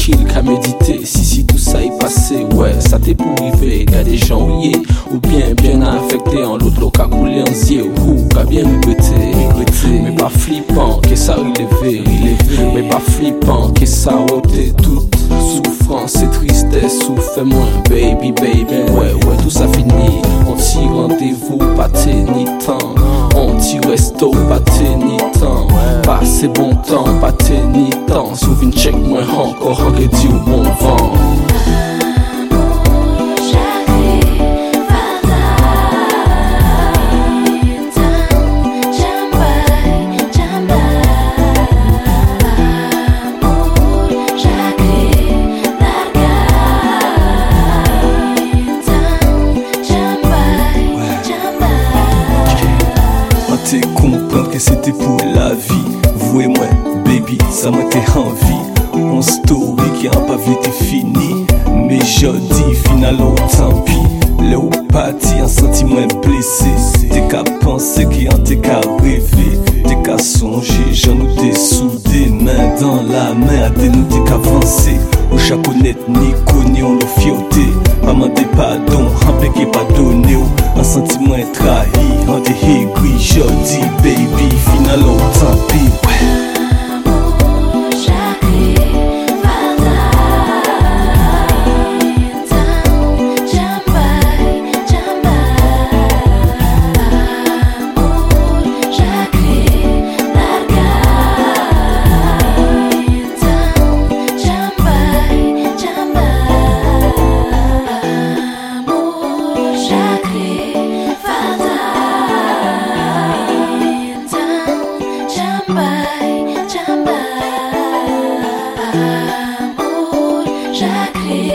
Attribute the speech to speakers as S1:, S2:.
S1: tranquille qu'à méditer. Si tout ça est passé, ouais, ça t'est pour arriver. Gars des gens ouillés, ou bien affecté en l'autre loca coulé en zier. Ou qu'a bien regretté, mais pas flippant, que ça relevé. Mais pas flippant, que ça ôté toute souffrance et tristesse. Ou fait moins, baby, ouais, tout ça fini. On t'y rendez-vous, pas ni temps. On t'y resto, pas ni temps. Passez bon temps, pas ni temps. Souviens check moi encore, que dit au bon vent.
S2: Comprendre que c'était pour la vie. Vous et moi, baby, ça m'a été envie. On story qui a pas vu été fini. Mais jeudi, final, oh, tant pis. Là où parti, un sentiment blessé. T'es qu'à penser qui en t'es qu'à rêver. T'es qu'à songer, j'en nous t'es soudé. Main dans la main, à t'es nous t'es qu'avancer. Ou chaque honnête ni connu, on l'a fierté. Maman t'es pardon, impliqué pas donné. Un sentiment trahi, on t'est aigri. Jeudi, baby, final, oh, tant pis, ouais.
S3: Amour, Jacqueline.